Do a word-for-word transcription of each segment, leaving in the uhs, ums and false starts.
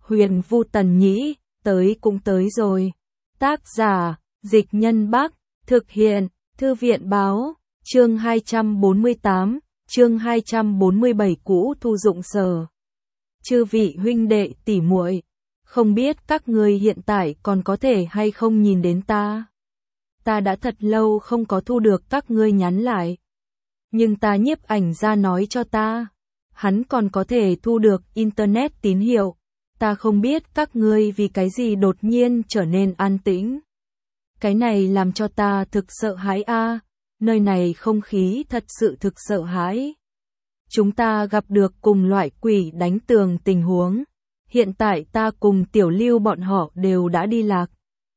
Huyền Vu Tần Nhĩ, tới cũng tới rồi. Tác giả, Dịch Nhân Bắc, thực hiện, Thư viện Báo, chương hai trăm bốn mươi tám, chương hai trăm bốn mươi bảy Cũ Thu Dụng Sở. Chư vị huynh đệ tỷ muội, không biết các ngươi hiện tại còn có thể hay không nhìn đến ta. Ta đã thật lâu không có thu được các ngươi nhắn lại. Nhưng ta nhiếp ảnh ra nói cho ta, hắn còn có thể thu được internet tín hiệu. Ta không biết các ngươi vì cái gì đột nhiên trở nên an tĩnh. Cái này làm cho ta thực sợ hãi a, nơi này không khí thật sự thực sợ hãi. Chúng ta gặp được cùng loại quỷ đánh tường tình huống. Hiện tại ta cùng Tiểu Lưu bọn họ đều đã đi lạc.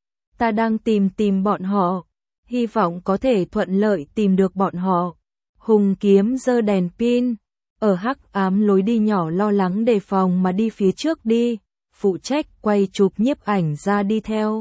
Ta đang tìm tìm bọn họ, hy vọng có thể thuận lợi tìm được bọn họ. Hùng Kiếm giơ đèn pin, ở hắc ám lối đi nhỏ lo lắng đề phòng mà đi phía trước đi, phụ trách quay chụp nhiếp ảnh ra đi theo.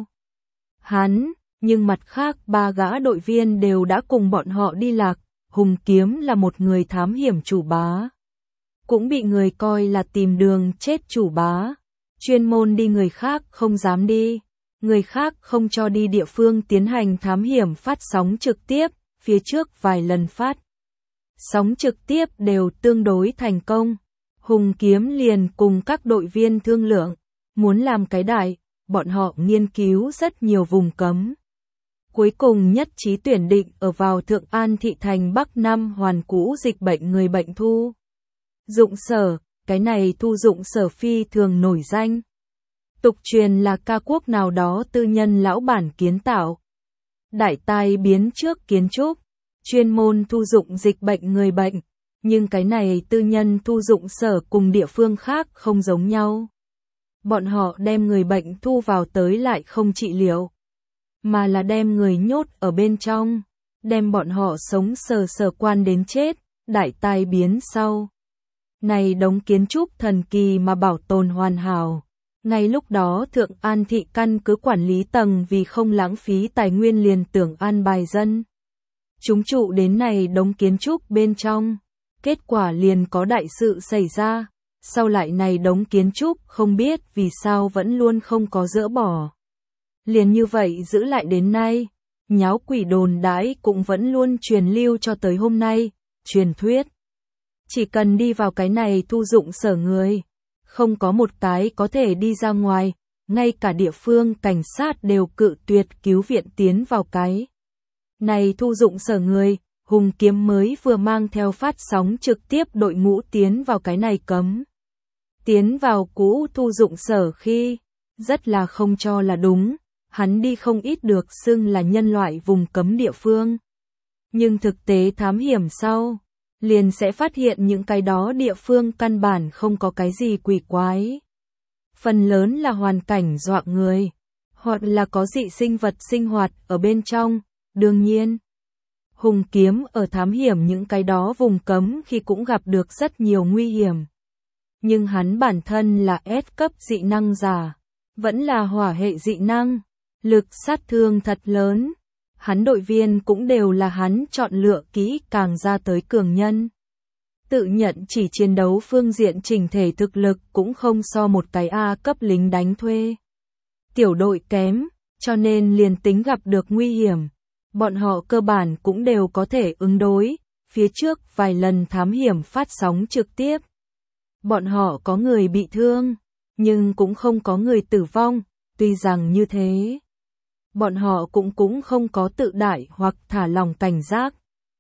Hắn, nhưng mặt khác ba gã đội viên đều đã cùng bọn họ đi lạc. Hùng Kiếm là một người thám hiểm chủ bá, cũng bị người coi là tìm đường chết chủ bá, chuyên môn đi người khác không dám đi, người khác không cho đi địa phương tiến hành thám hiểm phát sóng trực tiếp, phía trước vài lần phát sóng trực tiếp đều tương đối thành công. Hùng Kiếm liền cùng các đội viên thương lượng, muốn làm cái đại, bọn họ nghiên cứu rất nhiều vùng cấm. Cuối cùng nhất trí tuyển định ở vào Thượng An thị thành Bắc Nam hoàn cũ dịch bệnh người bệnh thu dụng sở, cái này thu dụng sở phi thường nổi danh. Tục truyền là ca quốc nào đó tư nhân lão bản kiến tạo. Đại tai biến trước kiến trúc, chuyên môn thu dụng dịch bệnh người bệnh, nhưng cái này tư nhân thu dụng sở cùng địa phương khác không giống nhau. Bọn họ đem người bệnh thu vào tới lại không trị liệu, mà là đem người nhốt ở bên trong, đem bọn họ sống sờ sờ quan đến chết. Đại tai biến sau, này đống kiến trúc thần kỳ mà bảo tồn hoàn hảo. Ngay lúc đó Thượng An thị căn cứ quản lý tầng vì không lãng phí tài nguyên liền tưởng an bài dân chúng trụ đến này đống kiến trúc bên trong. Kết quả liền có đại sự xảy ra, sau lại này đống kiến trúc không biết vì sao vẫn luôn không có dỡ bỏ. Liền như vậy giữ lại đến nay, nháo quỷ đồn đãi cũng vẫn luôn truyền lưu cho tới hôm nay. Truyền thuyết, chỉ cần đi vào cái này thu dụng sở người, không có một cái có thể đi ra ngoài, ngay cả địa phương cảnh sát đều cự tuyệt cứu viện tiến vào cái này thu dụng sở người. Hùng Kiếm mới vừa mang theo phát sóng trực tiếp đội ngũ tiến vào cái này cấm. Tiến vào cũ thu dụng sở khi, rất là không cho là đúng, hắn đi không ít được xưng là nhân loại vùng cấm địa phương. Nhưng thực tế thám hiểm sau, liền sẽ phát hiện những cái đó địa phương căn bản không có cái gì quỷ quái. Phần lớn là hoàn cảnh dọa người, hoặc là có dị sinh vật sinh hoạt ở bên trong. Đương nhiên, Hùng Kiếm ở thám hiểm những cái đó vùng cấm khi cũng gặp được rất nhiều nguy hiểm. Nhưng hắn bản thân là S cấp dị năng giả, vẫn là hỏa hệ dị năng, lực sát thương thật lớn. Hắn đội viên cũng đều là hắn chọn lựa kỹ càng ra tới cường nhân. Tự nhận chỉ chiến đấu phương diện chỉnh thể thực lực cũng không so một cái A cấp lính đánh thuê tiểu đội kém, cho nên liền tính gặp được nguy hiểm, bọn họ cơ bản cũng đều có thể ứng đối. Phía trước vài lần thám hiểm phát sóng trực tiếp, bọn họ có người bị thương, nhưng cũng không có người tử vong. Tuy rằng như thế, bọn họ cũng cũng không có tự đại hoặc thả lòng cảnh giác.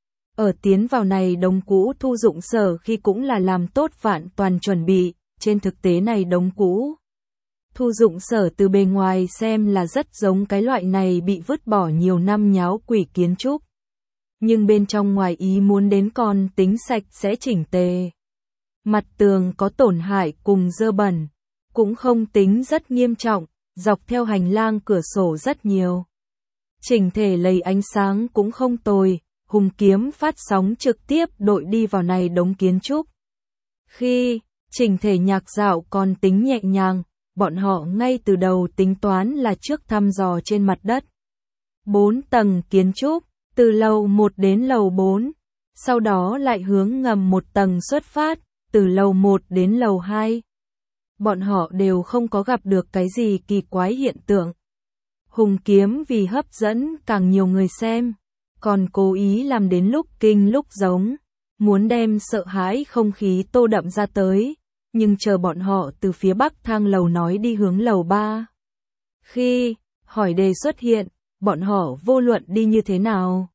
Ở tiến vào này đống cũ thu dụng sở khi cũng là làm tốt vạn toàn chuẩn bị. Trên thực tế này đống cũ thu dụng sở từ bề ngoài xem là rất giống cái loại này bị vứt bỏ nhiều năm nháo quỷ kiến trúc. Nhưng bên trong ngoài ý muốn đến còn tính sạch sẽ chỉnh tề. Mặt tường có tổn hại cùng dơ bẩn, cũng không tính rất nghiêm trọng, dọc theo hành lang cửa sổ rất nhiều. Chỉnh thể lầy ánh sáng cũng không tồi. Hùng Kiếm phát sóng trực tiếp đội đi vào này đống kiến trúc. Khi chỉnh thể nhạc dạo còn tính nhẹ nhàng, bọn họ ngay từ đầu tính toán là trước thăm dò trên mặt đất. Bốn tầng kiến trúc, từ lầu một đến lầu bốn, sau đó lại hướng ngầm một tầng xuất phát, từ lầu một đến lầu hai. bọn họ đều không có gặp được cái gì kỳ quái hiện tượng. Hùng kiếm vì hấp dẫn càng nhiều người xem, còn cố ý làm đến lúc kinh lúc giống, muốn đem sợ hãi không khí tô đậm ra tới, nhưng chờ bọn họ từ phía bắc thang lầu nói đi hướng lầu ba. Khi hỏi đề xuất hiện, bọn họ vô luận đi như thế nào,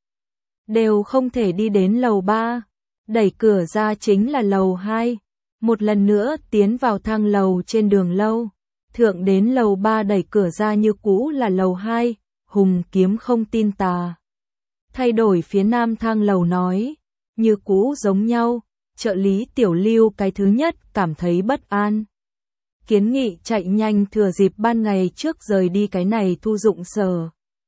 đều không thể đi đến lầu ba, đẩy cửa ra chính là lầu hai, một lần nữa tiến vào thang lầu trên đường lâu, thượng đến lầu ba đẩy cửa ra như cũ là lầu hai, Hùng kiếm không tin tà. Thay đổi phía nam thang lầu nói, như cũ giống nhau, trợ lý Tiểu Lưu cái thứ nhất cảm thấy bất an. Kiến nghị chạy nhanh thừa dịp ban ngày trước rời đi cái này thu dụng sở.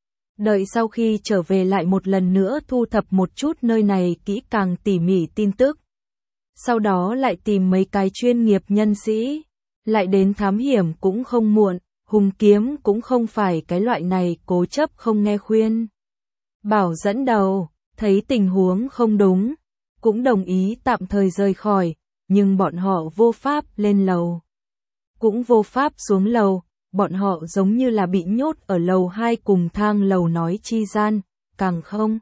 Đợi sau khi trở về lại một lần nữa thu thập một chút nơi này kỹ càng tỉ mỉ tin tức. Sau đó lại tìm mấy cái chuyên nghiệp nhân sĩ, lại đến thám hiểm cũng không muộn, Hùng kiếm cũng không phải cái loại này cố chấp không nghe khuyên. Bảo dẫn đầu, thấy tình huống không đúng, cũng đồng ý tạm thời rời khỏi, nhưng bọn họ vô pháp lên lầu. Cũng vô pháp xuống lầu, bọn họ giống như là bị nhốt ở lầu hai cùng thang lầu nói chi gian, càng không.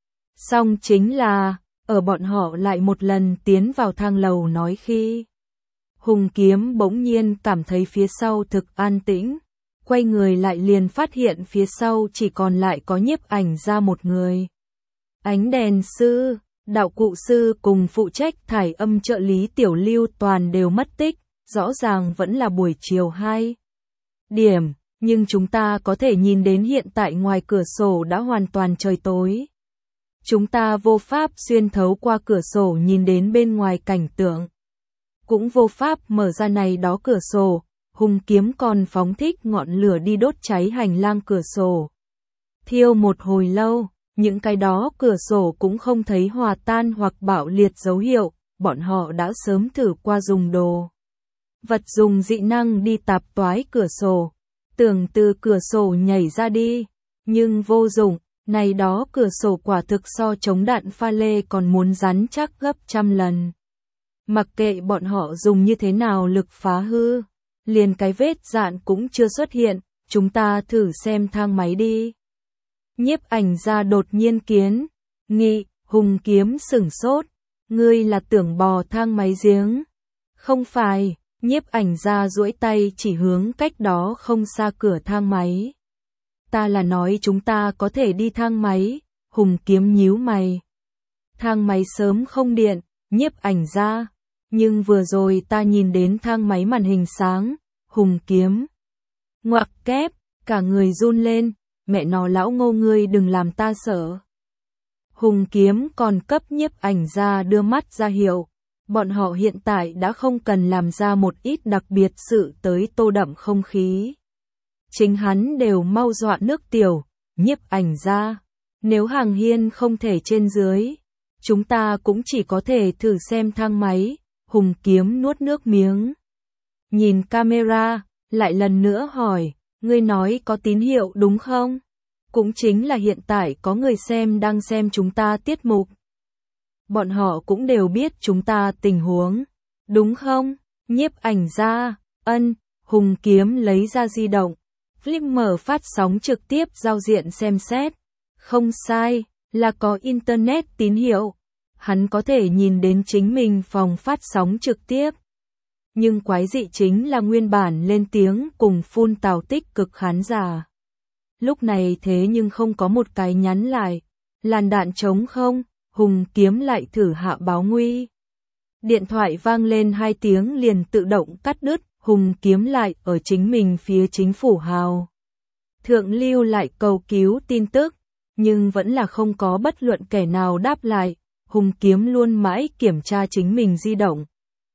Xong chính là, ở bọn họ lại một lần tiến vào thang lầu nói khi. Hùng kiếm bỗng nhiên cảm thấy phía sau thực an tĩnh, quay người lại liền phát hiện phía sau chỉ còn lại có nhiếp ảnh ra một người. Ánh đèn sư, đạo cụ sư cùng phụ trách thải âm trợ lý Tiểu Lưu toàn đều mất tích, rõ ràng vẫn là buổi chiều hai điểm, nhưng chúng ta có thể nhìn đến hiện tại ngoài cửa sổ đã hoàn toàn trời tối. Chúng ta vô pháp xuyên thấu qua cửa sổ nhìn đến bên ngoài cảnh tượng. Cũng vô pháp mở ra này đó cửa sổ, Hùng kiếm còn phóng thích ngọn lửa đi đốt cháy hành lang cửa sổ. Thiêu một hồi lâu, những cái đó cửa sổ cũng không thấy hòa tan hoặc bạo liệt dấu hiệu, bọn họ đã sớm thử qua dùng đồ vật dùng dị năng đi tạp toái cửa sổ, tưởng từ cửa sổ nhảy ra đi, nhưng vô dụng, này đó cửa sổ quả thực so chống đạn pha lê còn muốn rắn chắc gấp trăm lần. Mặc kệ bọn họ dùng như thế nào lực phá hư, liền cái vết dạn cũng chưa xuất hiện, chúng ta thử xem thang máy đi. Nhiếp ảnh ra đột nhiên kiến, nghị, Hùng kiếm sửng sốt, ngươi là tưởng bò thang máy giếng. Không phải, nhiếp ảnh ra duỗi tay chỉ hướng cách đó không xa cửa thang máy. Ta là nói chúng ta có thể đi thang máy, Hùng kiếm nhíu mày. Thang máy sớm không điện, nhiếp ảnh ra, nhưng vừa rồi ta nhìn đến thang máy màn hình sáng, Hùng kiếm. Ngoặc kép, cả người run lên, mẹ nó lão Ngô ngươi đừng làm ta sợ. Hùng kiếm còn cấp nhiếp ảnh ra đưa mắt ra hiệu, bọn họ hiện tại đã không cần làm ra một ít đặc biệt sự tới tô đậm không khí. Chính hắn đều mau dọa nước tiểu, nhiếp ảnh ra, nếu hàng hiên không thể trên dưới, chúng ta cũng chỉ có thể thử xem thang máy, Hùng kiếm nuốt nước miếng. Nhìn camera, lại lần nữa hỏi, ngươi nói có tín hiệu đúng không? Cũng chính là hiện tại có người xem đang xem chúng ta tiết mục. Bọn họ cũng đều biết chúng ta tình huống, đúng không? Nhiếp ảnh ra, ân, Hùng kiếm lấy ra di động, Flip mở phát sóng trực tiếp giao diện xem xét. Không sai, là có internet tín hiệu. Hắn có thể nhìn đến chính mình phòng phát sóng trực tiếp. Nhưng quái dị chính là nguyên bản lên tiếng cùng phun tào tích cực khán giả. Lúc này thế nhưng không có một cái nhắn lại. Làn đạn trống không, Hùng kiếm lại thử hạ báo nguy. Điện thoại vang lên hai tiếng liền tự động cắt đứt, Hùng kiếm lại ở chính mình phía chính phủ hào. Thượng lưu lại cầu cứu tin tức, nhưng vẫn là không có bất luận kẻ nào đáp lại, Hùng kiếm luôn mãi kiểm tra chính mình di động.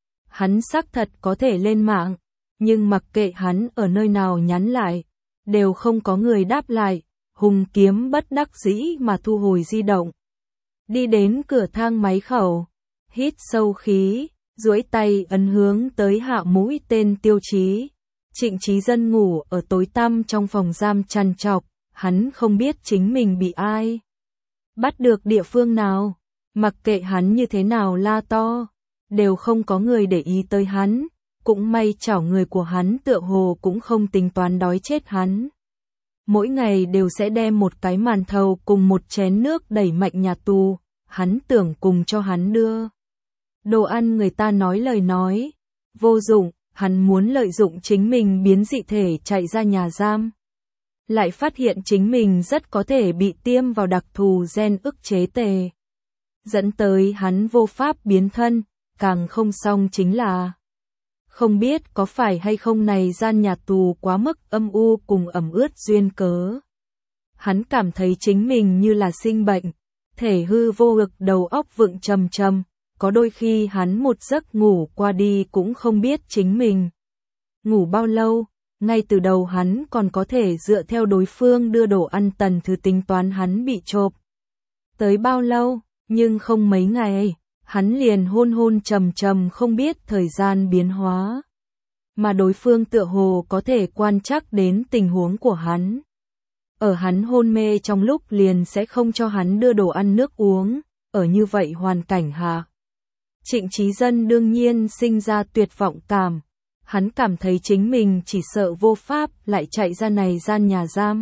Hắn xác thật có thể lên mạng, nhưng mặc kệ hắn ở nơi nào nhắn lại, đều không có người đáp lại, Hùng kiếm bất đắc dĩ mà thu hồi di động. Đi đến cửa thang máy khẩu, hít sâu khí, duỗi tay ấn hướng tới hạ mũi tên tiêu chí. Trịnh Chí Dân ngủ ở tối tăm trong phòng giam trằn trọc, hắn không biết chính mình bị ai bắt được địa phương nào, mặc kệ hắn như thế nào la to, đều không có người để ý tới hắn, Cũng may chảo người của hắn tựa hồ cũng không tính toán đói chết hắn. Mỗi ngày đều sẽ đem một cái màn thầu cùng một chén nước đẩy Mạnh nhà tù, hắn tưởng cùng cho hắn đưa đồ ăn người ta nói lời nói. Vô dụng, hắn muốn lợi dụng chính mình biến dị thể chạy ra nhà giam. Lại phát hiện chính mình rất có thể bị tiêm vào đặc thù gen ức chế tề. Dẫn tới hắn vô pháp biến thân, càng không xong chính là không biết có phải hay không này gian nhà tù quá mức âm u cùng ẩm ướt duyên cớ. Hắn cảm thấy chính mình như là sinh bệnh, thể hư vô lực, đầu óc vựng trầm trầm, có đôi khi hắn một giấc ngủ qua đi cũng không biết chính mình ngủ bao lâu, ngay từ đầu hắn còn có thể dựa theo đối phương đưa đồ ăn tần thứ tính toán hắn bị chộp tới bao lâu, nhưng không mấy ngày, hắn liền hôn hôn trầm trầm không biết thời gian biến hóa. Mà đối phương tựa hồ có thể quan trắc đến tình huống của hắn. Ở hắn hôn mê trong lúc liền sẽ không cho hắn đưa đồ ăn nước uống, ở như vậy hoàn cảnh hạ. Trịnh Chí Dân đương nhiên sinh ra tuyệt vọng cảm, hắn cảm thấy chính mình chỉ sợ vô pháp lại chạy ra này gian nhà giam.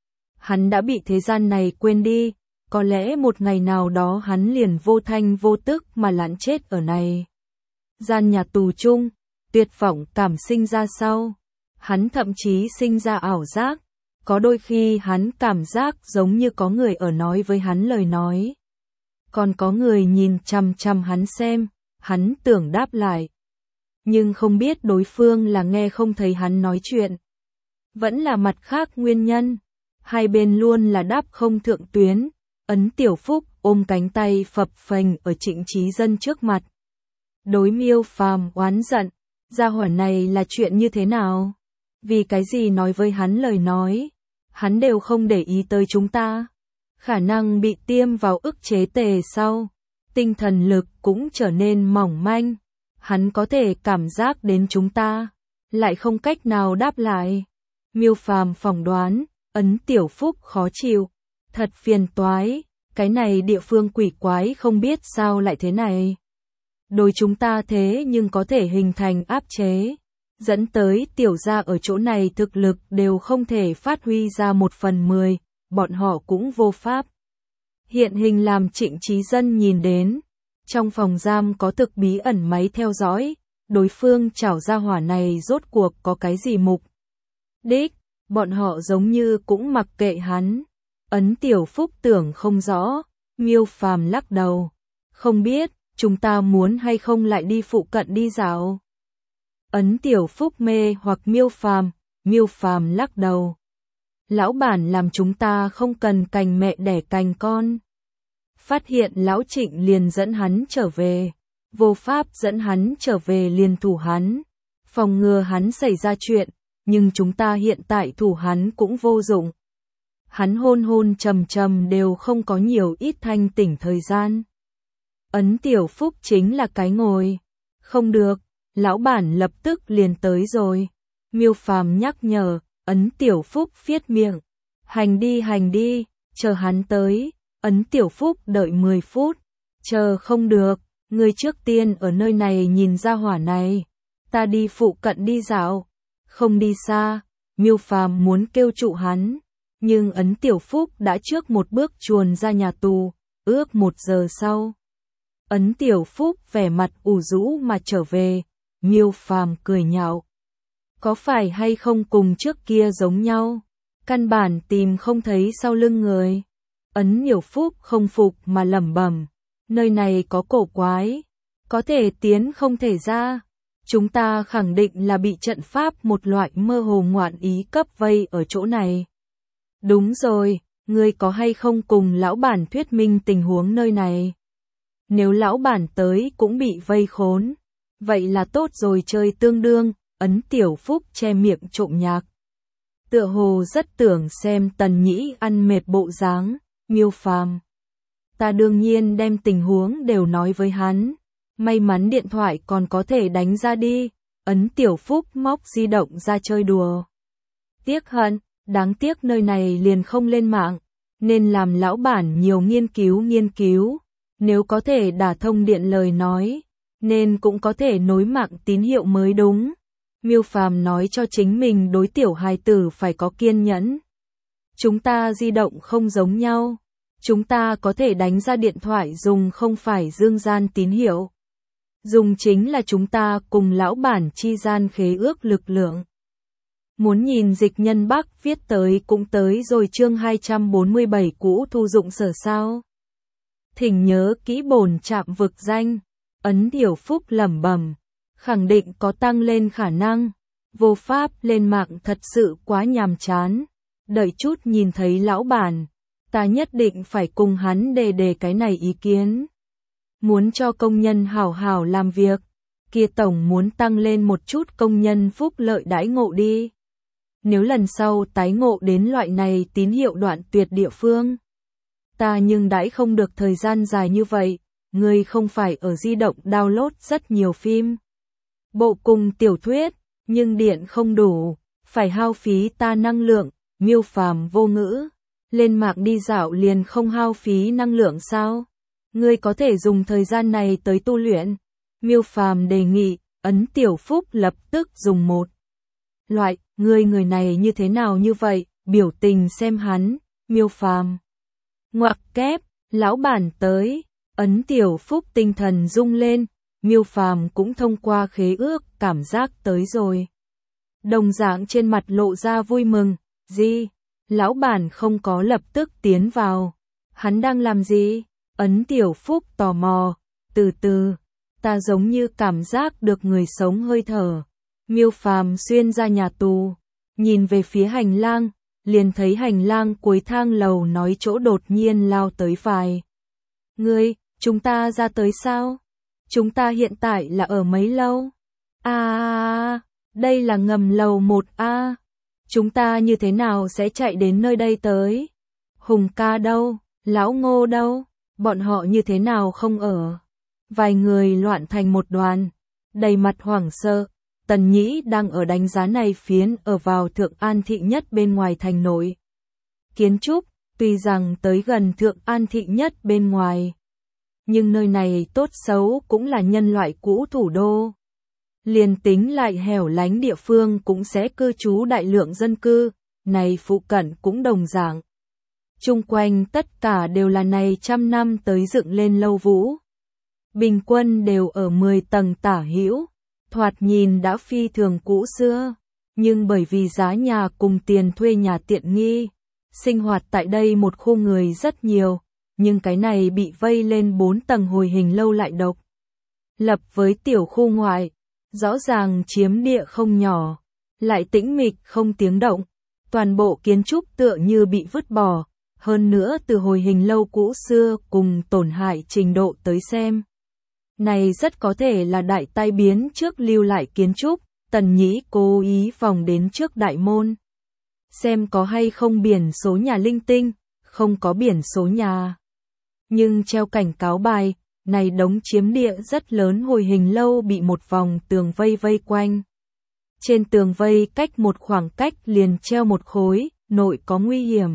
Hắn đã bị thế gian này quên đi, có lẽ một ngày nào đó hắn liền vô thanh vô tức mà lãn chết ở này gian nhà tù chung, tuyệt vọng cảm sinh ra sau. Hắn thậm chí sinh ra ảo giác, có đôi khi hắn cảm giác giống như có người ở nói với hắn lời nói. Còn có người nhìn chằm chằm hắn xem, hắn tưởng đáp lại. Nhưng không biết đối phương là nghe không thấy hắn nói chuyện. Vẫn là mặt khác nguyên nhân, hai bên luôn là đáp không thượng tuyến. Ấn Tiểu Phúc ôm cánh tay phập phềnh ở Trịnh Chí Dân trước mặt. Đối Miêu Phàm oán giận, gia hỏa này là chuyện như thế nào? Vì cái gì nói với hắn lời nói, hắn đều không để ý tới chúng ta. Khả năng bị tiêm vào ức chế tề sau, tinh thần lực cũng trở nên mỏng manh. Hắn có thể cảm giác đến chúng ta, lại không cách nào đáp lại. Miêu Phàm phỏng đoán, Ấn Tiểu Phúc khó chịu. Thật phiền toái, cái này địa phương quỷ quái không biết sao lại thế này. Đối chúng ta thế nhưng có thể hình thành áp chế, dẫn tới tiểu gia ở chỗ này thực lực đều không thể phát huy ra một phần mười, bọn họ cũng vô pháp. Hiện hình làm Trịnh Chí Dân nhìn đến, trong phòng giam có thực bí ẩn máy theo dõi, đối phương chảo ra hỏa này rốt cuộc có cái gì mục đích, bọn họ giống như cũng mặc kệ hắn. Ấn Tiểu Phúc tưởng không rõ, Miêu Phàm lắc đầu, không biết, chúng ta muốn hay không lại đi phụ cận đi dạo. Ấn Tiểu Phúc mê hoặc Miêu Phàm, Miêu Phàm lắc đầu. Lão bản làm chúng ta không cần cành mẹ đẻ cành con. Phát hiện lão Trịnh liền dẫn hắn trở về, vô pháp dẫn hắn trở về liền thủ hắn, phòng ngừa hắn xảy ra chuyện, nhưng chúng ta hiện tại thủ hắn cũng vô dụng. Hắn hôn hôn trầm trầm đều không có nhiều ít thanh tỉnh thời gian. Ấn Tiểu Phúc chính là cái ngồi. Không được, lão bản lập tức liền tới rồi. Miêu Phàm nhắc nhở, Ấn Tiểu Phúc phiết miệng. Hành đi hành đi, chờ hắn tới. Ấn Tiểu Phúc đợi mười phút. Chờ không được, người trước tiên ở nơi này nhìn ra hỏa này. Ta đi phụ cận đi dạo. Không đi xa, Miêu Phàm muốn kêu trụ hắn. Nhưng Ấn Tiểu Phúc đã trước một bước chuồn ra nhà tù, ước một giờ sau. Ấn Tiểu Phúc vẻ mặt ủ rũ mà trở về, Miêu Phàm cười nhạo. Có phải hay không cùng trước kia giống nhau? Căn bản tìm không thấy sau lưng người. Ấn Tiểu Phúc không phục mà lẩm bẩm, nơi này có cổ quái, có thể tiến không thể ra. Chúng ta khẳng định là bị trận pháp một loại mơ hồ ngoạn ý cấp vây ở chỗ này. Đúng rồi, ngươi có hay không cùng lão bản thuyết minh tình huống nơi này? Nếu lão bản tới cũng bị vây khốn, vậy là tốt rồi chơi tương đương. Ấn Tiểu Phúc che miệng trộm nhạc. Tựa hồ rất tưởng xem Tần Nhĩ ăn mệt bộ dáng. Miêu Phàm, ta đương nhiên đem tình huống đều nói với hắn. May mắn điện thoại còn có thể đánh ra đi. Ấn Tiểu Phúc móc di động ra chơi đùa. Tiếc hận, đáng tiếc nơi này liền không lên mạng, nên làm lão bản nhiều nghiên cứu nghiên cứu. Nếu có thể đả thông điện lời nói, nên cũng có thể nối mạng tín hiệu mới đúng. Miêu Phàm nói cho chính mình đối tiểu hài tử phải có kiên nhẫn. Chúng ta di động không giống nhau. Chúng ta có thể đánh ra điện thoại dùng không phải dương gian tín hiệu. Dùng chính là chúng ta cùng lão bản chi gian khế ước lực lượng. Muốn nhìn Dịch Nhân Bắc viết tới cũng tới rồi chương hai trăm bốn mươi bảy cũ thu dụng sở sao. Thỉnh nhớ kỹ bổn trạm vực danh. Ấn Tiểu Phúc lẩm bẩm, khẳng định có tăng lên khả năng. Vô pháp lên mạng thật sự quá nhàm chán. Đợi chút nhìn thấy lão bản, ta nhất định phải cùng hắn đề đề cái này ý kiến. Muốn cho công nhân hảo hảo làm việc, kia tổng muốn tăng lên một chút công nhân phúc lợi đãi ngộ đi. Nếu lần sau tái ngộ đến loại này tín hiệu đoạn tuyệt địa phương, ta nhưng đãi không được thời gian dài như vậy. Ngươi không phải ở di động download rất nhiều phim, bộ cùng tiểu thuyết, nhưng điện không đủ, phải hao phí ta năng lượng. Miêu Phàm vô ngữ, lên mạng đi dạo liền không hao phí năng lượng sao? Ngươi có thể dùng thời gian này tới tu luyện. Miêu Phàm đề nghị, Ấn Tiểu Phúc lập tức dùng một loại, ngươi người này như thế nào như vậy, biểu tình xem hắn. Miêu Phàm ngoặc kép, lão bản tới. Ấn Tiểu Phúc tinh thần rung lên, Miêu Phàm cũng thông qua khế ước cảm giác tới rồi. Đồng dạng trên mặt lộ ra vui mừng, gì? Lão bản không có lập tức tiến vào. Hắn đang làm gì? Ấn Tiểu Phúc tò mò, từ từ, ta giống như cảm giác được người sống hơi thở. Miêu Phàm xuyên ra nhà tù, nhìn về phía hành lang, liền thấy hành lang cuối thang lầu nói chỗ đột nhiên lao tới vài. Ngươi, chúng ta ra tới sao? Chúng ta hiện tại là ở mấy lâu? À, đây là ngầm lầu một A. Chúng ta như thế nào sẽ chạy đến nơi đây tới? Hùng ca đâu? Lão Ngô đâu? Bọn họ như thế nào không ở? Vài người loạn thành một đoàn, đầy mặt hoảng sợ. Tần Nhĩ đang ở đánh giá này phiến ở vào Thượng An Thị Nhất bên ngoài thành nội. Kiến trúc, tuy rằng tới gần Thượng An Thị Nhất bên ngoài, nhưng nơi này tốt xấu cũng là nhân loại cũ thủ đô. Liền tính lại hẻo lánh địa phương cũng sẽ cư trú đại lượng dân cư, này phụ cận cũng đồng dạng. Chung quanh tất cả đều là này trăm năm tới dựng lên lâu vũ. Bình quân đều ở mười tầng tả hữu, thoạt nhìn đã phi thường cũ xưa, nhưng bởi vì giá nhà cùng tiền thuê nhà tiện nghi, sinh hoạt tại đây một khu người rất nhiều, nhưng cái này bị vây lên bốn tầng hồi hình lâu lại độc lập với tiểu khu ngoại, rõ ràng chiếm địa không nhỏ, lại tĩnh mịch không tiếng động, toàn bộ kiến trúc tựa như bị vứt bỏ, hơn nữa từ hồi hình lâu cũ xưa cùng tổn hại trình độ tới xem. Này rất có thể là đại tai biến trước lưu lại kiến trúc. Tần Nhĩ cố ý vòng đến trước đại môn, xem có hay không biển số nhà linh tinh, không có biển số nhà. Nhưng treo cảnh cáo bài, này đống chiếm địa rất lớn hồi hình lâu bị một vòng tường vây vây quanh. Trên tường vây cách một khoảng cách liền treo một khối, nội có nguy hiểm.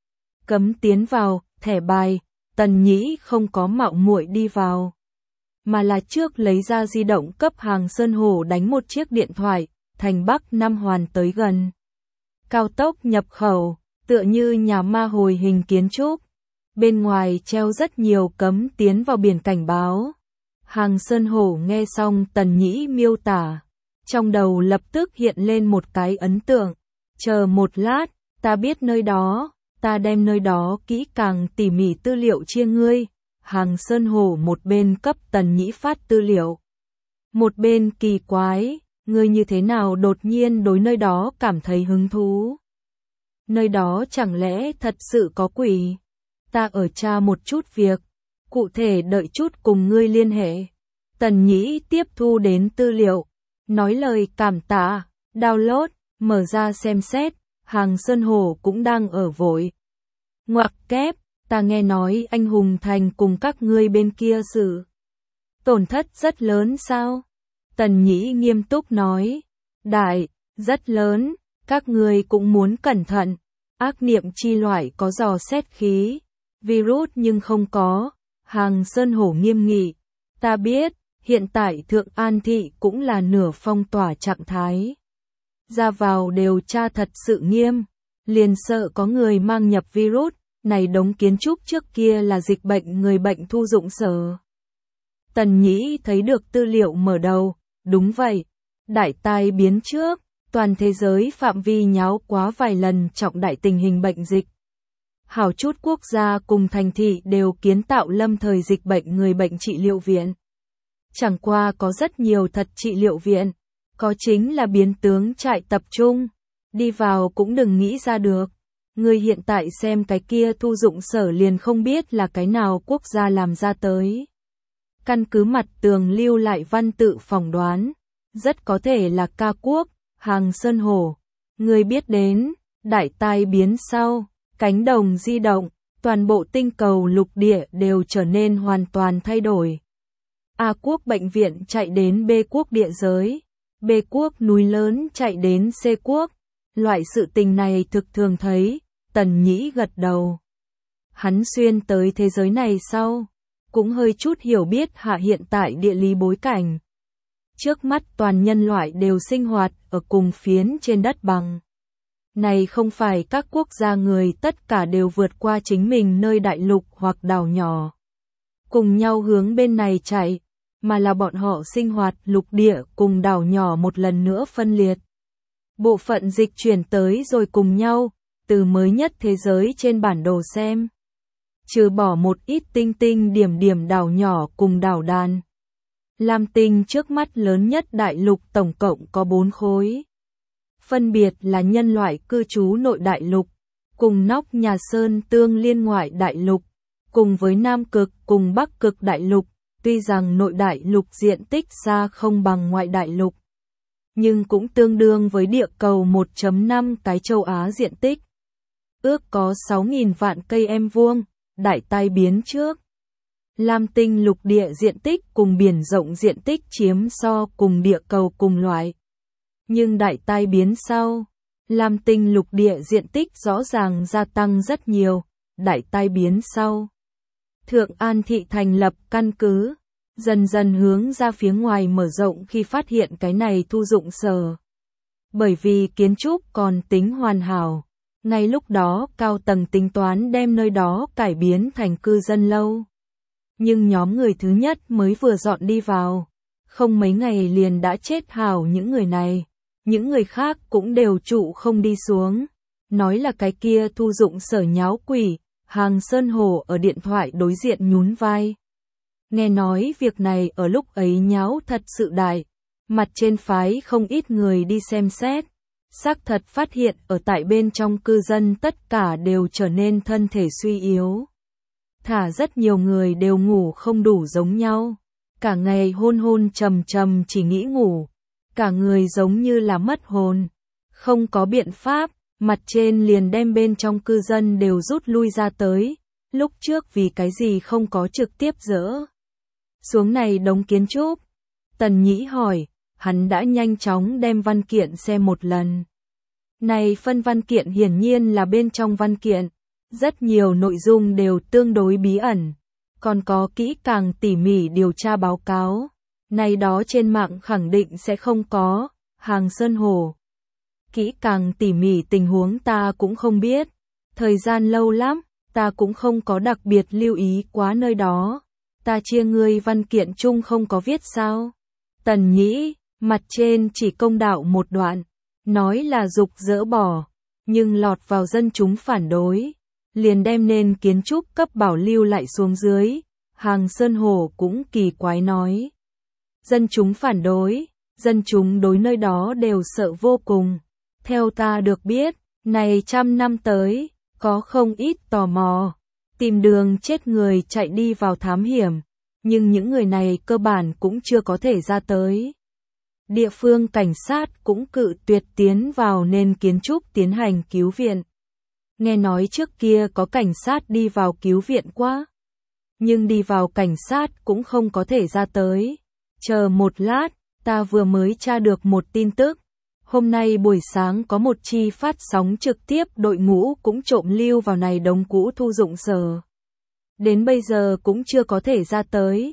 Cấm tiến vào, thẻ bài, Tần Nhĩ không có mạo muội đi vào, mà là trước lấy ra di động cấp Hàng Sơn Hổ đánh một chiếc điện thoại, thành Bắc Nam Hoàn tới gần. Cao tốc nhập khẩu, tựa như nhà ma hồi hình kiến trúc. Bên ngoài treo rất nhiều cấm tiến vào biển cảnh báo. Hàng Sơn Hổ nghe xong Tần Nhĩ miêu tả, trong đầu lập tức hiện lên một cái ấn tượng. Chờ một lát, ta biết nơi đó, ta đem nơi đó kỹ càng tỉ mỉ tư liệu chia ngươi. Hàng Sơn Hổ một bên cấp Tần Nhĩ phát tư liệu, một bên kỳ quái, ngươi như thế nào đột nhiên đối nơi đó cảm thấy hứng thú? Nơi đó chẳng lẽ thật sự có quỷ? Ta ở tra một chút việc, cụ thể đợi chút cùng ngươi liên hệ. Tần Nhĩ tiếp thu đến tư liệu, nói lời cảm tạ, download, mở ra xem xét, Hàng Sơn Hổ cũng đang ở vội. Ngoặc kép, ta nghe nói anh Hùng Thành cùng các ngươi bên kia sự tổn thất rất lớn sao? Tần Nhĩ nghiêm túc nói, đại, rất lớn, các ngươi cũng muốn cẩn thận, ác niệm chi loại có dò xét khí, virus nhưng không có. Hàng Sơn Hổ nghiêm nghị, ta biết, Hiện tại Thượng An Thị cũng là nửa phong tỏa trạng thái. Ra vào đều tra thật sự nghiêm, liền sợ có người mang nhập virus, này đống kiến trúc trước kia là dịch bệnh người bệnh thu dụng sở. Tần Nhĩ thấy được tư liệu mở đầu, đúng vậy, đại tai biến trước, toàn thế giới phạm vi nháo quá vài lần trọng đại tình hình bệnh dịch. Hảo chút quốc gia cùng thành thị đều kiến tạo lâm thời dịch bệnh người bệnh trị liệu viện. Chẳng qua có rất nhiều thật trị liệu viện, có chính là biến tướng trại tập trung, đi vào cũng đừng nghĩ ra được. Người hiện tại xem cái kia thu dụng sở liền không biết là cái nào quốc gia làm ra tới. Căn cứ mặt tường lưu lại văn tự phỏng đoán, rất có thể là ca quốc, hàng Sơn Hổ. Người biết đến, đại tai biến sau, cánh đồng di động, toàn bộ tinh cầu lục địa đều trở nên hoàn toàn thay đổi. A quốc bệnh viện chạy đến B quốc địa giới, B quốc núi lớn chạy đến C quốc. Loại sự tình này thực thường thấy, Tần Nhĩ gật đầu. Hắn xuyên tới thế giới này sau, cũng hơi chút hiểu biết hạ hiện tại địa lý bối cảnh. Trước mắt toàn nhân loại đều sinh hoạt ở cùng phiến trên đất bằng. Này không phải các quốc gia người tất cả đều vượt qua chính mình nơi đại lục hoặc đảo nhỏ, cùng nhau hướng bên này chạy, mà là bọn họ sinh hoạt lục địa cùng đảo nhỏ một lần nữa phân liệt. Bộ phận dịch chuyển tới rồi cùng nhau, từ mới nhất thế giới trên bản đồ xem. Trừ bỏ một ít tinh tinh điểm điểm đảo nhỏ cùng đảo đàn. Lam Tinh trước mắt lớn nhất đại lục tổng cộng có bốn khối. Phân biệt là nhân loại cư trú nội đại lục, cùng nóc nhà sơn tương liên ngoại đại lục, cùng với Nam Cực cùng Bắc Cực đại lục, tuy rằng nội đại lục diện tích xa không bằng ngoại đại lục, nhưng cũng tương đương với địa cầu một phẩy năm cái châu Á diện tích. Ước có sáu nghìn vạn cây em vuông, đại tai biến trước. Lam Tinh lục địa diện tích cùng biển rộng diện tích chiếm so cùng địa cầu cùng loại. Nhưng đại tai biến sau, Lam Tinh lục địa diện tích rõ ràng gia tăng rất nhiều, đại tai biến sau. Thượng An Thị thành lập căn cứ, dần dần hướng ra phía ngoài mở rộng khi phát hiện cái này thu dụng sở. Bởi vì kiến trúc còn tính hoàn hảo, ngay lúc đó cao tầng tính toán đem nơi đó cải biến thành cư dân lâu. Nhưng nhóm người thứ nhất mới vừa dọn đi vào, không mấy ngày liền đã chết hảo những người này, những người khác cũng đều trụ không đi xuống. Nói là cái kia thu dụng sở nháo quỷ, hàng Sơn Hổ ở điện thoại đối diện nhún vai. Nghe nói việc này ở lúc ấy nháo thật sự đại, mặt trên phái không ít người đi xem xét, xác thật phát hiện ở tại bên trong cư dân tất cả đều trở nên thân thể suy yếu. Thả rất nhiều người đều ngủ không đủ giống nhau, cả ngày hôn hôn trầm trầm chỉ nghĩ ngủ, cả người giống như là mất hồn, không có biện pháp, mặt trên liền đem bên trong cư dân đều rút lui ra tới, lúc trước vì cái gì không có trực tiếp dỡ xuống này đống kiến trúc. Tần Nhĩ hỏi, hắn đã nhanh chóng đem văn kiện xem một lần. Này phân văn kiện hiển nhiên là bên trong văn kiện, rất nhiều nội dung đều tương đối bí ẩn, còn có kỹ càng tỉ mỉ điều tra báo cáo. Này đó trên mạng khẳng định sẽ không có, hàng Sơn Hổ. Kỹ càng tỉ mỉ tình huống ta cũng không biết, thời gian lâu lắm, ta cũng không có đặc biệt lưu ý quá nơi đó. Ta chia ngươi văn kiện chung không có viết sao? Tần Nhĩ, mặt trên chỉ công đạo một đoạn, nói là dục dỡ bỏ, nhưng lọt vào dân chúng phản đối, liền đem nên kiến trúc cấp bảo lưu lại xuống dưới. Hàng Sơn Hổ cũng kỳ quái nói. Dân chúng phản đối, dân chúng đối nơi đó đều sợ vô cùng. Theo ta được biết, này trăm năm tới, có không ít tò mò, tìm đường chết người chạy đi vào thám hiểm, nhưng những người này cơ bản cũng chưa có thể ra tới. Địa phương cảnh sát cũng cự tuyệt tiến vào nên kiến trúc tiến hành cứu viện. Nghe nói trước kia có cảnh sát đi vào cứu viện quá, nhưng đi vào cảnh sát cũng không có thể ra tới. Chờ một lát, ta vừa mới tra được một tin tức. Hôm nay buổi sáng có một chi phát sóng trực tiếp đội ngũ cũng trộm lưu vào này đống cũ thu dụng sở. Đến bây giờ cũng chưa có thể ra tới.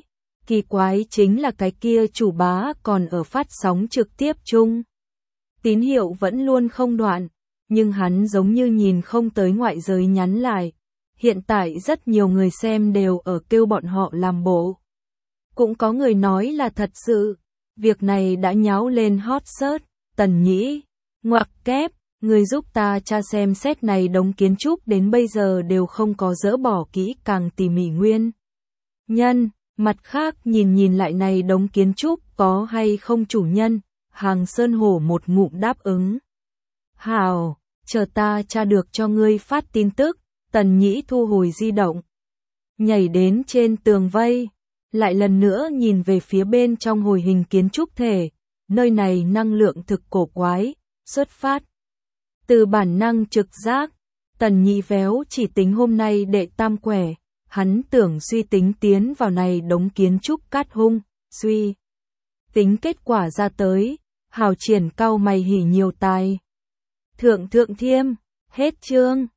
Kỳ quái chính là cái kia chủ bá còn ở phát sóng trực tiếp chung. Tín hiệu vẫn luôn không đoạn, nhưng hắn giống như nhìn không tới ngoại giới nhắn lại. Hiện tại rất nhiều người xem đều ở kêu bọn họ làm bộ. Cũng có người nói là thật sự. Việc này đã nháo lên hot search. Tần Nhĩ, ngoặc kép, người giúp ta tra xem xét này đống kiến trúc đến bây giờ đều không có dỡ bỏ kỹ càng tỉ mỉ nguyên nhân. Mặt khác nhìn nhìn lại này đống kiến trúc có hay không chủ nhân, Hàng Sơn Hổ một ngụm đáp ứng. Hào, chờ ta tra được cho ngươi phát tin tức. Tần Nhĩ thu hồi di động, nhảy đến trên tường vây, lại lần nữa nhìn về phía bên trong hồi hình kiến trúc thể, nơi này năng lượng thực cổ quái, xuất phát từ bản năng trực giác. Tần Nhĩ véo chỉ tính hôm nay đệ tam quẻ, hắn tưởng suy tính tiến vào này đống kiến trúc cát hung, suy tính kết quả ra tới, Hào Triển cau mày hỉ nhiều tài. Thượng thượng thiêm, hết chương.